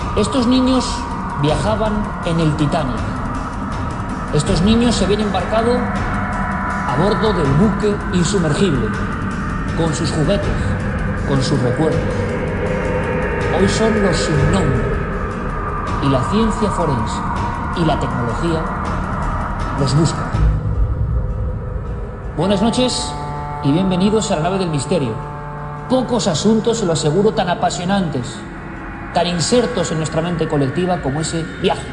Estos niños viajaban en el Titanic. Estos niños se habían embarcado a bordo del buque insumergible, con sus juguetes, con sus recuerdos. Hoy son los sin nombre, y la ciencia forense y la tecnología los buscan. Buenas noches y bienvenidos a la nave del misterio. Pocos asuntos, se lo aseguro, tan apasionantes, tan insertos en nuestra mente colectiva como ese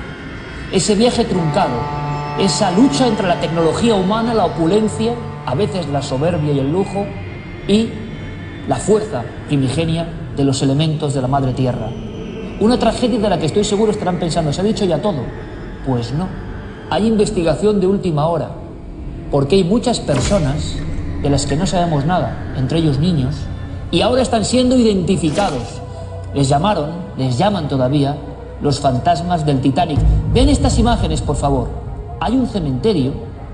viaje truncado, esa lucha entre la tecnología humana, la opulencia, a veces la soberbia y el lujo, y la fuerza primigenia de los elementos de la madre tierra. Una tragedia de la que estoy seguro estarán pensando, ¿se ha dicho ya todo? Pues no, hay investigación de última hora, porque hay muchas personas de las que no sabemos nada, entre ellos niños, y ahora están siendo identificados. Les llaman todavía los fantasmas del Titanic. Ven estas imágenes, por favor. Hay un cementerio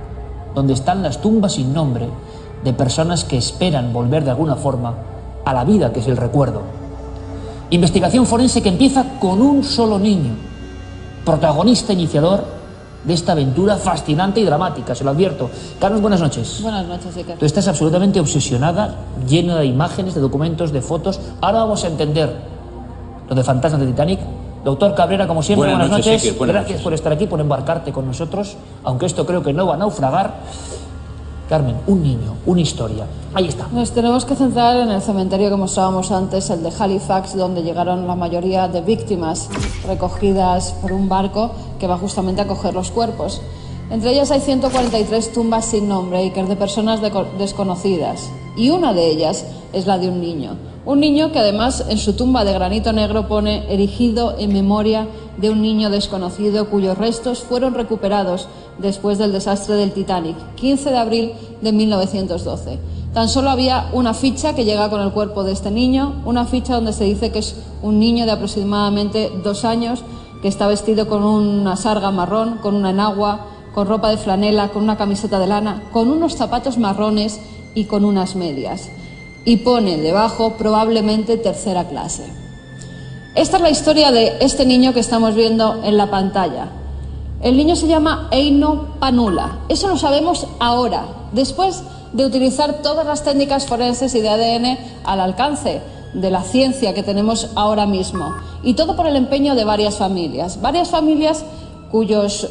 donde están las tumbas sin nombre de personas que esperan volver de alguna forma a la vida, que es el recuerdo. Investigación forense que empieza con un solo niño, protagonista iniciador de esta aventura fascinante y dramática, se lo advierto. Carlos, buenas noches. Buenas noches, Iker. Tú estás absolutamente obsesionada, llena de imágenes, de documentos, de fotos. Ahora vamos a entender lo de fantasmas del Titanic. Doctor Cabrera, como siempre, buenas noches. Iker, Gracias por estar aquí, por embarcarte con nosotros, aunque esto creo que no va a naufragar. Carmen, un niño, una historia. Ahí está. Nos tenemos que centrar en el cementerio que mostrábamos antes, el de Halifax, donde llegaron la mayoría de víctimas recogidas por un barco que va justamente a coger los cuerpos. Entre ellas hay 143 tumbas sin nombre, Iker, de personas desconocidas. Y una de ellas es la de un niño. Un niño que además en su tumba de granito negro pone erigido en memoria de un niño desconocido cuyos restos fueron recuperados después del desastre del Titanic, 15 de abril de 1912. Tan solo había una ficha que llega con el cuerpo de este niño, una ficha donde se dice que es un niño de aproximadamente 2 años, que está vestido con una sarga marrón, con una enagua, con ropa de flanela, con una camiseta de lana, con unos zapatos marrones y con unas medias. Y pone debajo probablemente tercera clase. Esta es la historia de este niño que estamos viendo en la pantalla. El niño se llama Eino Panula. Eso lo sabemos ahora, después de utilizar todas las técnicas forenses y de ADN al alcance de la ciencia que tenemos ahora mismo. Y todo por el empeño de varias familias cuyos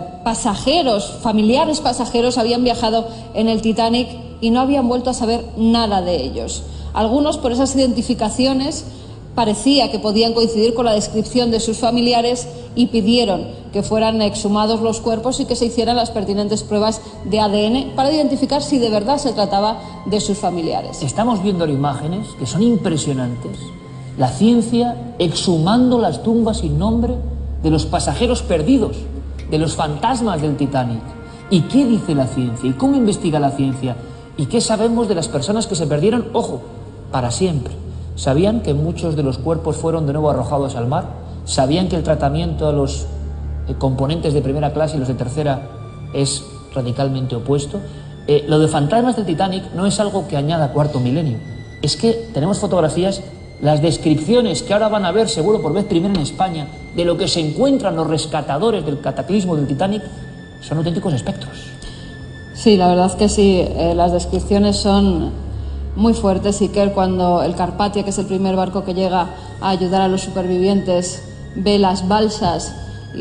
familiares pasajeros habían viajado en el Titanic y no habían vuelto a saber nada de ellos. Algunos, por esas identificaciones, parecía que podían coincidir con la descripción de sus familiares y pidieron que fueran exhumados los cuerpos y que se hicieran las pertinentes pruebas de ADN para identificar si de verdad se trataba de sus familiares. Estamos viendo imágenes que son impresionantes. La ciencia exhumando las tumbas sin nombre de los pasajeros perdidos, de los fantasmas del Titanic. ¿Y qué dice la ciencia? ¿Y cómo investiga la ciencia? ¿Y qué sabemos de las personas que se perdieron, ojo, para siempre? ¿Sabían que muchos de los cuerpos fueron de nuevo arrojados al mar? ¿Sabían que el tratamiento a los componentes de primera clase y los de tercera es radicalmente opuesto? Lo de fantasmas del Titanic no es algo que añada cuarto milenio. Es que tenemos fotografías, las descripciones que ahora van a ver seguro por vez primera en España de lo que se encuentran los rescatadores del cataclismo del Titanic son auténticos espectros. Sí, la verdad que sí, las descripciones son muy fuertes. Iker, cuando el Carpathia, que es el primer barco que llega a ayudar a los supervivientes, ve las balsas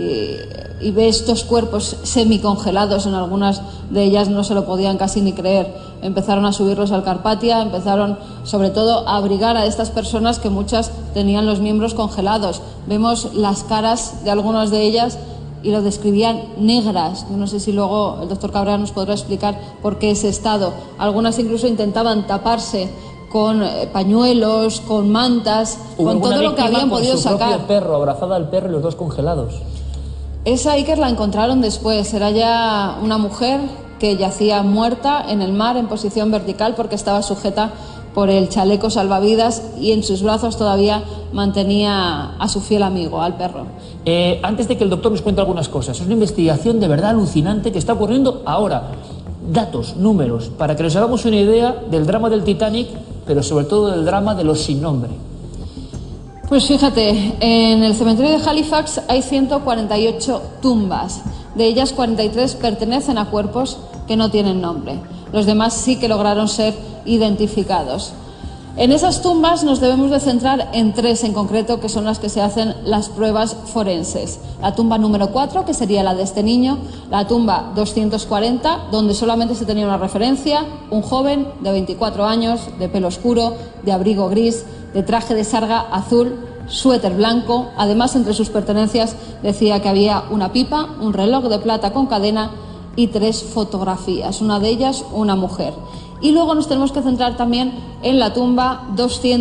y ve estos cuerpos semicongelados, en algunas de ellas no se lo podían casi ni creer. Empezaron a subirlos al Carpathia, empezaron sobre todo a abrigar a estas personas que muchas tenían los miembros congelados. Vemos las caras de algunas de ellas y lo describían negras. Yo no sé si luego el doctor Cabrera nos podrá explicar por qué ese estado. Algunas incluso intentaban taparse con pañuelos, con mantas, con todo lo que habían podido sacar. Su propio perro, abrazada al perro y los dos congelados. Esa Iker la encontraron después. Era ya una mujer que yacía muerta en el mar en posición vertical porque estaba sujeta por el chaleco salvavidas y en sus brazos todavía mantenía a su fiel amigo, al perro. Antes de que el doctor nos cuente algunas cosas, es una investigación de verdad alucinante que está ocurriendo ahora. Datos, números, para que nos hagamos una idea del drama del Titanic, pero sobre todo del drama de los sin nombre. Pues fíjate, en el cementerio de Halifax hay 148 tumbas. De ellas 43 pertenecen a cuerpos que no tienen nombre. Los demás sí que lograron ser identificados. En esas tumbas nos debemos de centrar en 3 en concreto, que son las que se hacen las pruebas forenses. La tumba número 4, que sería la de este niño, la tumba 240, donde solamente se tenía una referencia, un joven de 24 años, de pelo oscuro, de abrigo gris, de traje de sarga azul, suéter blanco. Además, entre sus pertenencias decía que había una pipa, un reloj de plata con cadena y 3 fotografías, una de ellas una mujer. Y luego nos tenemos que centrar también en la tumba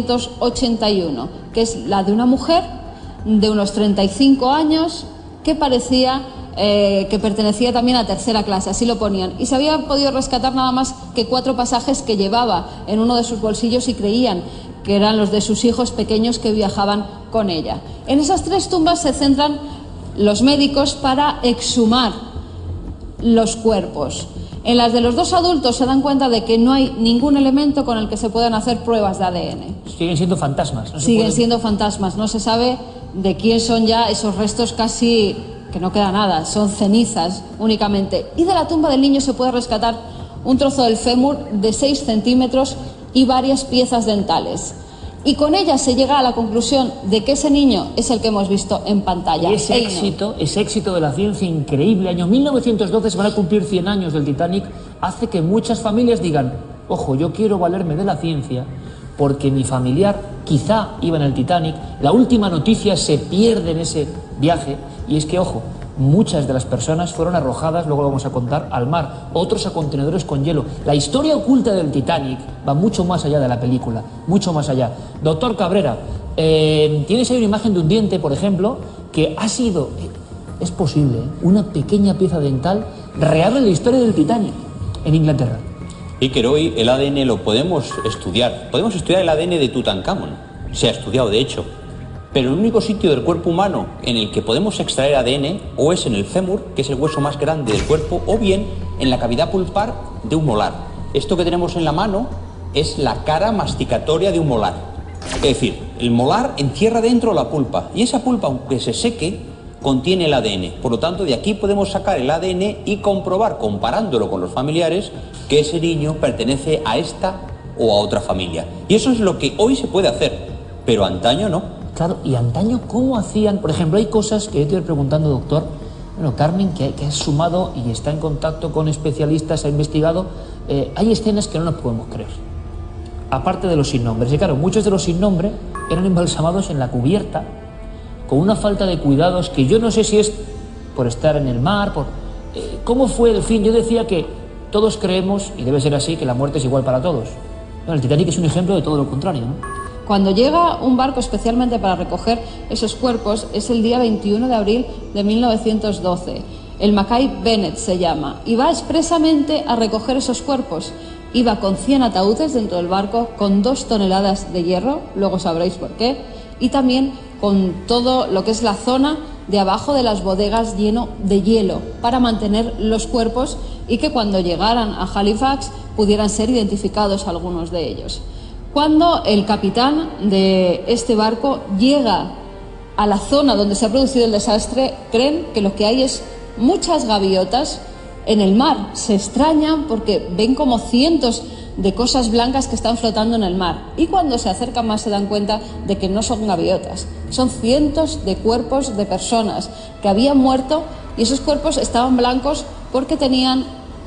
281, que es la de una mujer de unos 35 años que parecía que pertenecía también a tercera clase, así lo ponían. Y se había podido rescatar nada más que 4 pasajes que llevaba en uno de sus bolsillos y creían que eran los de sus hijos pequeños que viajaban con ella. En esas 3 tumbas se centran los médicos para exhumar los cuerpos. En las de los 2 adultos se dan cuenta de que no hay ningún elemento con el que se puedan hacer pruebas de ADN. Siguen siendo fantasmas. Siguen siendo fantasmas. No se sabe de quién son ya esos restos, casi que no queda nada, son cenizas únicamente. Y de la tumba del niño se puede rescatar un trozo del fémur de 6 centímetros y varias piezas dentales. Y con ella se llega a la conclusión de que ese niño es el que hemos visto en pantalla. Y ese éxito de la ciencia increíble, año 1912 se van a cumplir 100 años del Titanic, hace que muchas familias digan, ojo, yo quiero valerme de la ciencia porque mi familiar quizá iba en el Titanic, la última noticia se pierde en ese viaje, y es que, ojo, muchas de las personas fueron arrojadas, luego lo vamos a contar, al mar, otros a contenedores con hielo. La historia oculta del Titanic va mucho más allá de la película, mucho más allá. Doctor Cabrera, tienes ahí una imagen de un diente, por ejemplo, que ha sido, es posible, una pequeña pieza dental real en la historia del Titanic, en Inglaterra. Iker, hoy el ADN lo podemos estudiar. Podemos estudiar el ADN de Tutankamón. Se ha estudiado, de hecho. Pero el único sitio del cuerpo humano en el que podemos extraer ADN o es en el fémur, que es el hueso más grande del cuerpo, o bien en la cavidad pulpar de un molar. Esto que tenemos en la mano es la cara masticatoria de un molar. Es decir, el molar encierra dentro la pulpa y esa pulpa, aunque se seque, contiene el ADN. Por lo tanto, de aquí podemos sacar el ADN y comprobar, comparándolo con los familiares, que ese niño pertenece a esta o a otra familia. Y eso es lo que hoy se puede hacer, pero antaño no. Claro, y antaño, ¿cómo hacían? Por ejemplo, hay cosas que yo te voy preguntando, doctor. Bueno, Carmen, que ha sumado y está en contacto con especialistas, ha investigado. Hay escenas que no nos podemos creer. Aparte de los sin nombres. Y claro, muchos de los sin nombre eran embalsamados en la cubierta, con una falta de cuidados que yo no sé si es por estar en el mar, ¿cómo fue el fin? Yo decía que todos creemos, y debe ser así, que la muerte es igual para todos. Bueno, el Titanic es un ejemplo de todo lo contrario, ¿no? Cuando llega un barco especialmente para recoger esos cuerpos es el día 21 de abril de 1912. El Mackay Bennett se llama y va expresamente a recoger esos cuerpos. Iba con 100 ataúdes dentro del barco, con 2 toneladas de hierro, luego sabréis por qué, y también con todo lo que es la zona de abajo de las bodegas lleno de hielo para mantener los cuerpos y que cuando llegaran a Halifax pudieran ser identificados algunos de ellos. Cuando el capitán de este barco llega a la zona donde se ha producido el desastre, creen que lo que hay es muchas gaviotas en el mar. Se extrañan porque ven como cientos de cosas blancas que están flotando en el mar. Y cuando se acercan más se dan cuenta de que no son gaviotas. Son cientos de cuerpos de personas que habían muerto y esos cuerpos estaban blancos porque tenían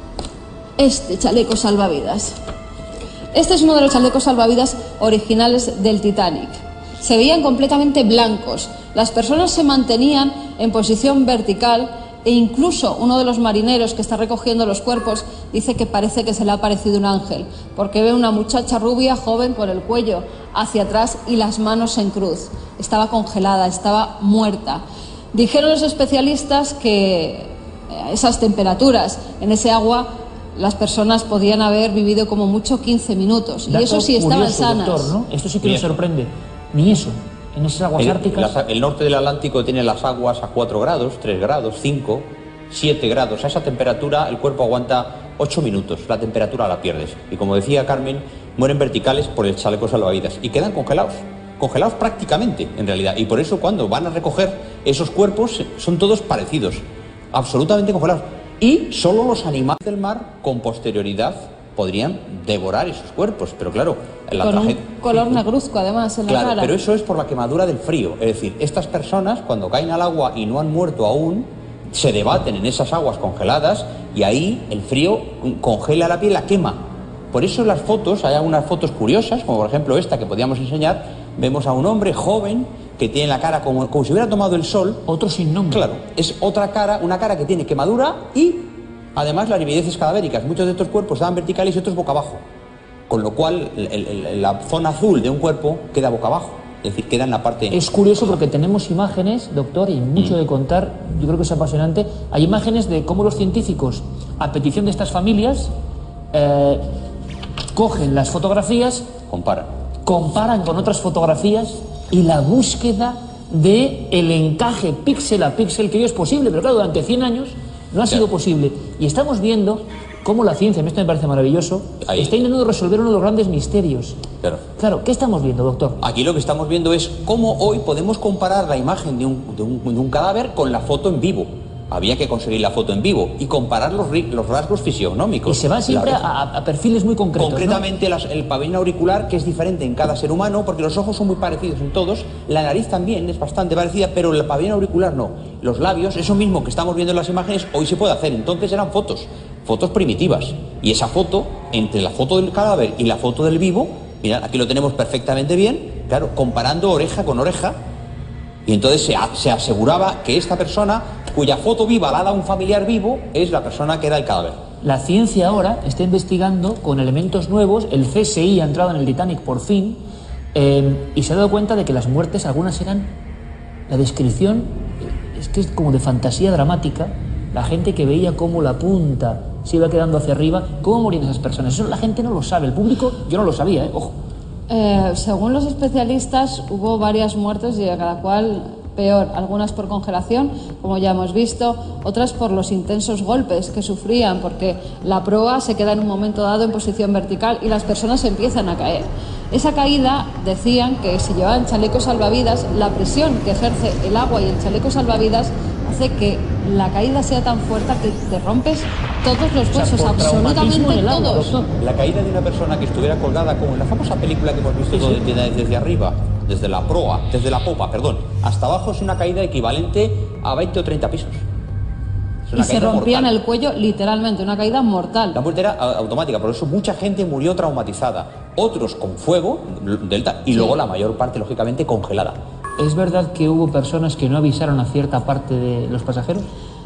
este chaleco salvavidas. Este es uno de los chalecos salvavidas originales del Titanic. Se veían completamente blancos. Las personas se mantenían en posición vertical e incluso uno de los marineros que está recogiendo los cuerpos dice que parece que se le ha aparecido un ángel, porque ve una muchacha rubia joven con el cuello hacia atrás y las manos en cruz. Estaba congelada, estaba muerta. Dijeron los especialistas que a esas temperaturas, en ese agua, las personas podían haber vivido como mucho 15 minutos. Y eso sí estaban sanas. Doctor, ¿no? Esto sí que me sorprende. Ni eso. En esas aguas árticas. El norte del Atlántico tiene las aguas a 4 grados, 3 grados, 5, 7 grados. A esa temperatura el cuerpo aguanta 8 minutos. La temperatura la pierdes. Y como decía Carmen, mueren verticales por el chaleco salvavidas y quedan congelados. congelados prácticamente, en realidad. Y por eso cuando van a recoger esos cuerpos son todos parecidos, absolutamente congelados. Y solo los animales del mar con posterioridad podrían devorar esos cuerpos, pero claro, con un color negruzco además en la cara. Claro, pero eso es por la quemadura del frío. Es decir, estas personas cuando caen al agua y no han muerto aún, se debaten en esas aguas congeladas y ahí el frío congela la piel, la quema. Por eso en las fotos, hay algunas fotos curiosas, como por ejemplo esta que podíamos enseñar, vemos a un hombre joven que tiene la cara como si hubiera tomado el sol. Otro sin nombre. Claro, es otra cara, una cara que tiene quemadura y además las livideces cadavéricas. Muchos de estos cuerpos estaban verticales y otros boca abajo. Con lo cual la zona azul de un cuerpo queda boca abajo. Es decir, queda en la parte... Es curioso porque tenemos imágenes, doctor, y mucho de contar. Yo creo que es apasionante. Hay imágenes de cómo los científicos, a petición de estas familias, cogen las fotografías, comparan con otras fotografías y la búsqueda de el encaje píxel a píxel, que hoy es posible, pero claro, durante 100 años no ha sido posible. Y estamos viendo cómo la ciencia, esto me parece maravilloso, está intentando resolver uno de los grandes misterios. Claro, ¿qué estamos viendo, doctor? Aquí lo que estamos viendo es cómo hoy podemos comparar la imagen de un cadáver con la foto en vivo. Había que conseguir la foto en vivo y comparar los rasgos fisionómicos. Y se va siempre a perfiles muy concretos. Concretamente, ¿no? El pabellón auricular, que es diferente en cada ser humano, porque los ojos son muy parecidos en todos, la nariz también es bastante parecida, pero el pabellón auricular no. Los labios, eso mismo que estamos viendo en las imágenes, hoy se puede hacer. Entonces eran fotos primitivas. Y esa foto, entre la foto del cadáver y la foto del vivo, mirad, aquí lo tenemos perfectamente bien, claro, comparando oreja con oreja. Y entonces se aseguraba que esta persona, cuya foto viva la da un familiar vivo, es la persona que era el cadáver. La ciencia ahora está investigando con elementos nuevos. El CSI ha entrado en el Titanic por fin y se ha dado cuenta de que las muertes, algunas eran... La descripción es que es como de fantasía dramática. La gente que veía cómo la punta se iba quedando hacia arriba, cómo morían esas personas. Eso la gente no lo sabe, el público, yo no lo sabía, ojo. Según los especialistas, hubo varias muertes y a cada cual peor. Algunas por congelación, como ya hemos visto, otras por los intensos golpes que sufrían, porque la proa se queda en un momento dado en posición vertical y las personas empiezan a caer. Esa caída, decían que si llevaban chalecos salvavidas, la presión que ejerce el agua y el chaleco salvavidas hace que la caída sea tan fuerte que te rompes todos los huesos, absolutamente todos. La caída de una persona que estuviera colgada, como en la famosa película que hemos visto desde arriba, desde la popa, hasta abajo, es una caída equivalente a 20 o 30 pisos. Y se rompían el cuello literalmente, una caída mortal. La muerte era automática, por eso mucha gente murió traumatizada, otros con fuego, delta, y luego la mayor parte, lógicamente, congelada. ¿Es verdad que hubo personas que no avisaron a cierta parte de los pasajeros?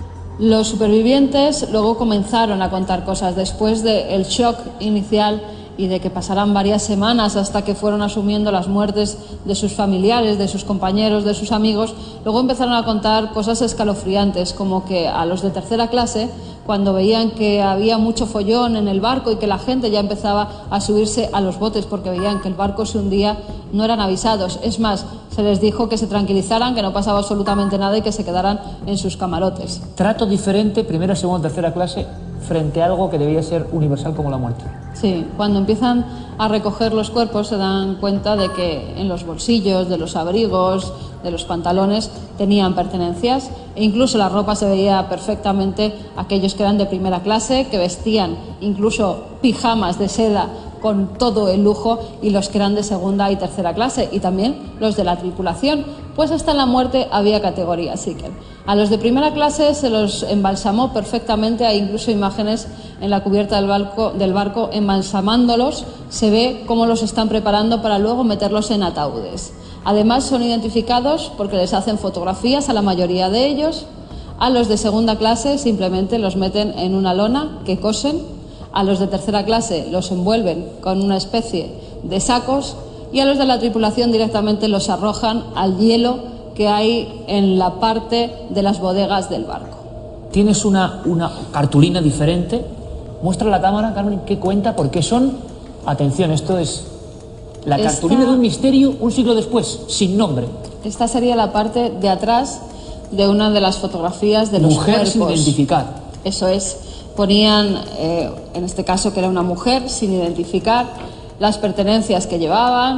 Los supervivientes luego comenzaron a contar cosas después del shock inicial y de que pasaran varias semanas hasta que fueron asumiendo las muertes de sus familiares, de sus compañeros, de sus amigos. Luego empezaron a contar cosas escalofriantes, como que a los de tercera clase, cuando veían que había mucho follón en el barco y que la gente ya empezaba a subirse a los botes porque veían que el barco se hundía, no eran avisados. Es más, se les dijo que se tranquilizaran, que no pasaba absolutamente nada y que se quedaran en sus camarotes. Trato diferente, primera, segunda, tercera clase, frente a algo que debía ser universal como la muerte. Sí, cuando empiezan a recoger los cuerpos se dan cuenta de que en los bolsillos de los abrigos, de los pantalones, tenían pertenencias e incluso la ropa se veía perfectamente. Aquellos que eran de primera clase, que vestían incluso pijamas de seda con todo el lujo, y los que eran de segunda y tercera clase, y también los de la tripulación, pues hasta en la muerte había categorías, sí que a los de primera clase se los embalsamó perfectamente. Hay incluso imágenes en la cubierta del barco embalsamándolos. Se ve cómo los están preparando para luego meterlos en ataúdes. Además son identificados porque les hacen fotografías a la mayoría de ellos. A los de segunda clase simplemente los meten en una lona que cosen. A los de tercera clase los envuelven con una especie de sacos y a los de la tripulación directamente los arrojan al hielo que hay en la parte de las bodegas del barco. Tienes una cartulina diferente. Muestra a la cámara, Carmen, qué cuenta, porque son... Atención, esto es la cartulina de un misterio un siglo después, sin nombre. Esta sería la parte de atrás de una de las fotografías de los mujer cuerpos. Sin identificar. Eso es. Ponían, en este caso que era una mujer, sin identificar, las pertenencias que llevaban,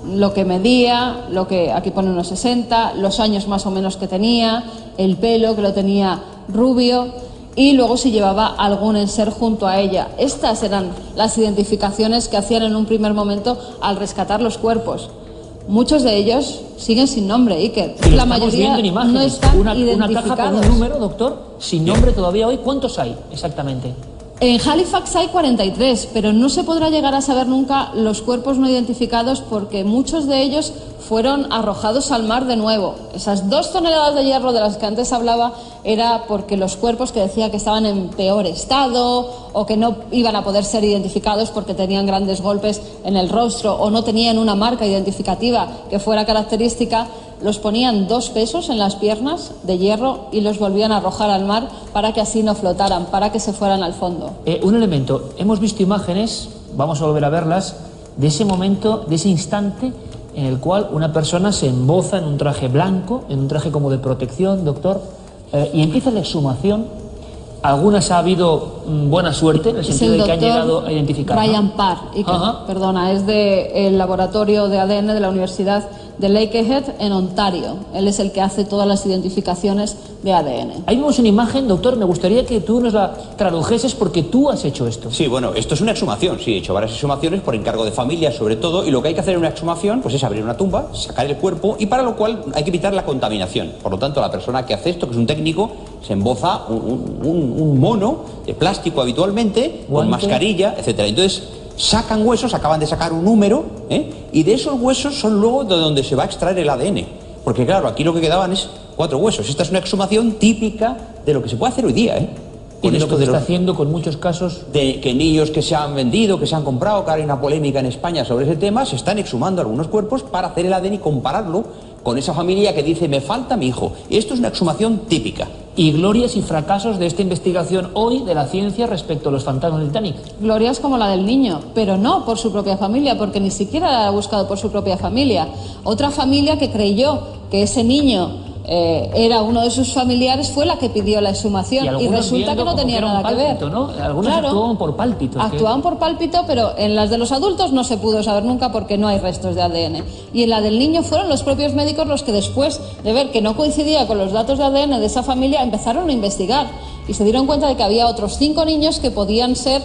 lo que medía, aquí pone unos 60, los años más o menos que tenía, el pelo que lo tenía rubio y luego si llevaba algún enser junto a ella. Estas eran las identificaciones que hacían en un primer momento al rescatar los cuerpos. Muchos de ellos siguen sin nombre, Iker. Y la mayoría en imágenes, no están una identificados. caja con un número, doctor, sin nombre todavía hoy. ¿Cuántos hay exactamente? En Halifax hay 43, pero no se podrá llegar a saber nunca los cuerpos no identificados porque muchos de ellos fueron arrojados al mar de nuevo. Esas 2 toneladas de hierro de las que antes hablaba era porque los cuerpos que decía que estaban en peor estado o que no iban a poder ser identificados porque tenían grandes golpes en el rostro o no tenían una marca identificativa que fuera característica, los ponían 2 pesos en las piernas de hierro y los volvían a arrojar al mar para que así no flotaran, para que se fueran al fondo. Un elemento, hemos visto imágenes, vamos a volver a verlas, de ese momento, de ese instante en el cual una persona se emboza en un traje blanco, en un traje como de protección, doctor, y empieza la exhumación. Algunas ha habido buena suerte, en el sentido de que han llegado a identificar. Brian Parr, perdona, es del laboratorio de ADN de la Universidad de Lakehead en Ontario. Él es el que hace todas las identificaciones de ADN. Ahí vemos una imagen, doctor, me gustaría que tú nos la tradujeses porque tú has hecho esto. Sí, bueno, esto es una exhumación, sí, he hecho varias exhumaciones por encargo de familia sobre todo, y lo que hay que hacer en una exhumación pues es abrir una tumba, sacar el cuerpo, y para lo cual hay que evitar la contaminación. Por lo tanto, la persona que hace esto, que es un técnico, se emboza un mono de plástico habitualmente, con mascarilla, etcétera. Entonces sacan huesos, acaban de sacar un número, y de esos huesos son luego de donde se va a extraer el ADN. Porque claro, aquí lo que quedaban es 4 huesos. Esta es una exhumación típica de lo que se puede hacer hoy día, Y de lo que se está haciendo con muchos casos de que niños que se han vendido, que se han comprado, que ahora hay una polémica en España sobre ese tema, se están exhumando algunos cuerpos para hacer el ADN y compararlo con esa familia que dice, me falta mi hijo. Esto es una exhumación típica. Y glorias y fracasos de esta investigación hoy de la ciencia respecto a los fantasmas del Titanic. Glorias como la del niño, pero no por su propia familia, porque ni siquiera la ha buscado por su propia familia. Otra familia que creyó que ese niño era uno de sus familiares fue la que pidió la exhumación y resulta que no tenía nada que ver, ¿no? Algunos actuaban por pálpito. Actuaban por pálpito, pero en las de los adultos no se pudo saber nunca porque no hay restos de ADN. Y en la del niño fueron los propios médicos los que después de ver que no coincidía con los datos de ADN de esa familia empezaron a investigar y se dieron cuenta de que había otros 5 niños que podían ser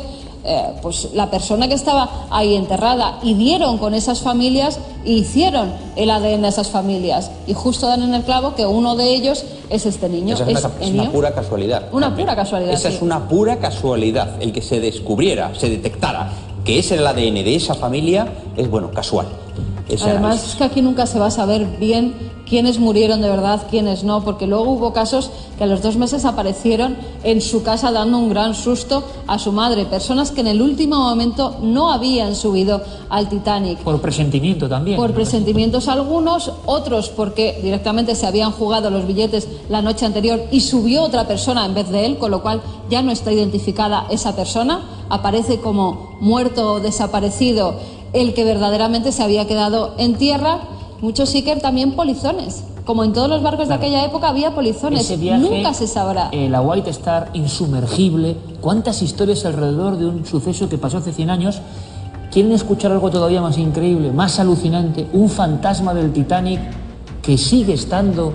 pues la persona que estaba ahí enterrada, y dieron con esas familias e hicieron el ADN a esas familias, y justo dan en el clavo que uno de ellos es este niño. Esa es una pura casualidad. Una pura casualidad. Esa es una pura casualidad. El que se descubriera, se detectara que es el ADN de esa familia es, bueno, casual. Además es que aquí nunca se va a saber bien quiénes murieron de verdad, quiénes no, porque luego hubo casos que a los 2 meses aparecieron en su casa dando un gran susto a su madre, personas que en el último momento no habían subido al Titanic. Por presentimiento también. Por presentimientos algunos, otros porque directamente se habían jugado los billetes la noche anterior y subió otra persona en vez de él, con lo cual ya no está identificada esa persona, aparece como muerto o desaparecido el que verdaderamente se había quedado en tierra. Muchos Iker también polizones. Como en todos los barcos de aquella época había polizones. Ese viaje, nunca se sabrá. La White Star insumergible. ¿Cuántas historias alrededor de un suceso que pasó hace 100 años? ¿Quieren escuchar algo todavía más increíble, más alucinante? Un fantasma del Titanic que sigue estando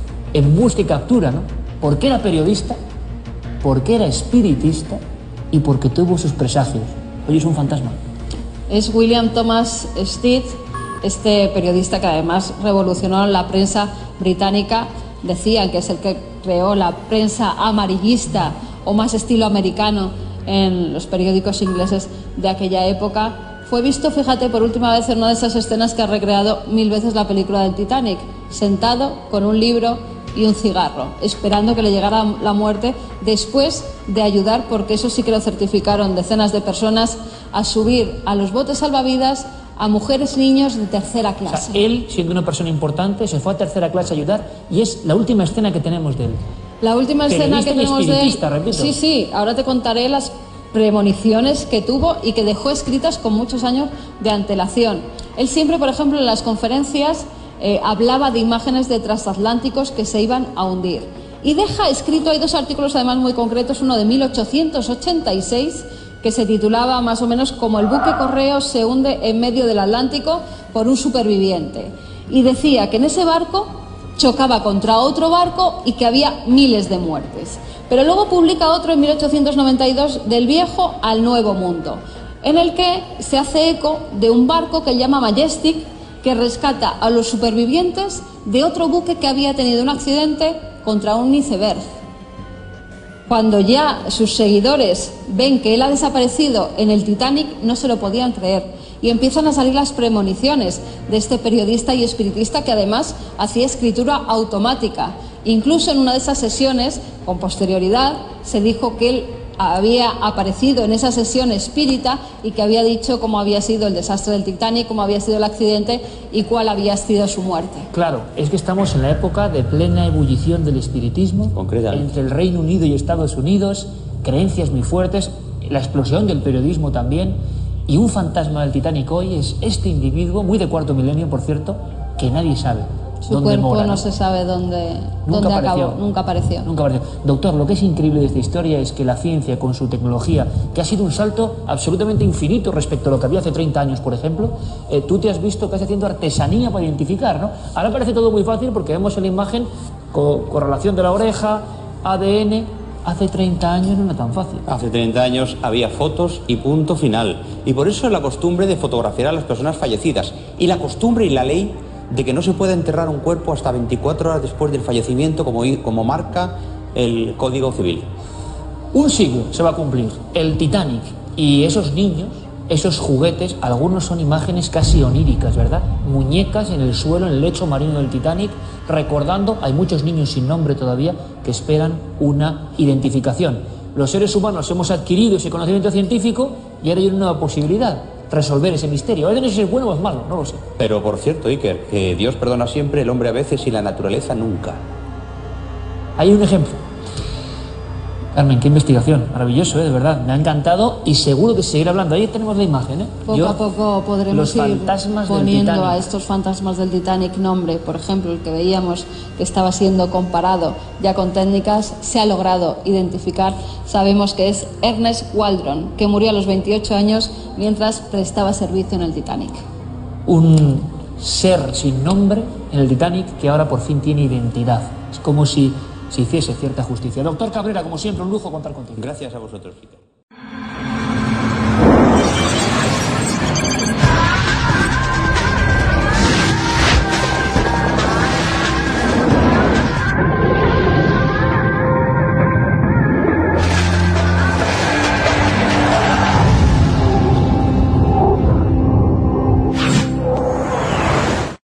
en busca y captura, ¿no? Porque era periodista, porque era espiritista y porque tuvo sus presagios. Hoy es un fantasma. Es William Thomas Stead, este periodista que además revolucionó la prensa británica. Decían que es el que creó la prensa amarillista o más estilo americano en los periódicos ingleses de aquella época. Fue visto, fíjate, por última vez en una de esas escenas que ha recreado 1000 veces la película del Titanic, sentado con un libro y un cigarro, esperando que le llegara la muerte, después de ayudar, porque eso sí que lo certificaron decenas de personas, a subir a los botes salvavidas a mujeres y niños de tercera clase. O sea, él, siendo una persona importante, se fue a tercera clase a ayudar, y es la última escena que tenemos de él. La última escena que tenemos de él. Repito. Sí, ahora te contaré las premoniciones que tuvo y que dejó escritas con muchos años de antelación. Él siempre, por ejemplo, en las conferencias hablaba de imágenes de transatlánticos que se iban a hundir. Y deja escrito, hay 2 artículos además muy concretos, uno de 1886, que se titulaba más o menos como el buque correo se hunde en medio del Atlántico por un superviviente. Y decía que en ese barco chocaba contra otro barco y que había miles de muertes. Pero luego publica otro en 1892, Del viejo al nuevo mundo, en el que se hace eco de un barco que llama Majestic, que rescata a los supervivientes de otro buque que había tenido un accidente contra un iceberg. Cuando ya sus seguidores ven que él ha desaparecido en el Titanic, no se lo podían creer y empiezan a salir las premoniciones de este periodista y espiritista que además hacía escritura automática. Incluso en una de esas sesiones, con posterioridad, se dijo que él había aparecido en esa sesión espírita y que había dicho cómo había sido el desastre del Titanic, cómo había sido el accidente y cuál había sido su muerte. Claro, es que estamos en la época de plena ebullición del espiritismo, entre el Reino Unido y Estados Unidos, creencias muy fuertes, la explosión del periodismo también, y un fantasma del Titanic hoy es este individuo, muy de cuarto milenio, por cierto, que nadie sabe. Su cuerpo no se sabe dónde acabó, nunca apareció. Doctor, lo que es increíble de esta historia es que la ciencia, con su tecnología, que ha sido un salto absolutamente infinito respecto a lo que había hace 30 años, por ejemplo, tú te has visto que estás haciendo artesanía para identificar, ¿no? Ahora parece todo muy fácil porque vemos en la imagen correlación de la oreja, ADN. Hace 30 años no era tan fácil. Hace 30 años había fotos y punto final. Y por eso es la costumbre de fotografiar a las personas fallecidas. Y la costumbre y la ley de que no se puede enterrar un cuerpo hasta 24 horas después del fallecimiento, como marca el Código Civil. Un siglo se va a cumplir. El Titanic y esos niños, esos juguetes, algunos son imágenes casi oníricas, ¿verdad? Muñecas en el suelo, en el lecho marino del Titanic, recordando, hay muchos niños sin nombre todavía que esperan una identificación. Los seres humanos hemos adquirido ese conocimiento científico y ahora hay una nueva posibilidad: resolver ese misterio. A veces no sé si es bueno o es malo, no lo sé. Pero por cierto, Iker, que Dios perdona siempre, el hombre a veces y la naturaleza nunca. Hay un ejemplo. Carmen, qué investigación, maravilloso, de verdad, me ha encantado y seguro que seguirá hablando. Ahí tenemos la imagen, ¿eh? Poco a poco podremos ir poniendo a estos fantasmas del Titanic nombre. Por ejemplo, el que veíamos que estaba siendo comparado ya con técnicas, se ha logrado identificar. Sabemos que es Ernest Waldron, que murió a los 28 años mientras prestaba servicio en el Titanic. Un ser sin nombre en el Titanic que ahora por fin tiene identidad. Es como si se hiciese cierta justicia. Doctor Cabrera, como siempre, un lujo contar contigo. Gracias a vosotros, Iker.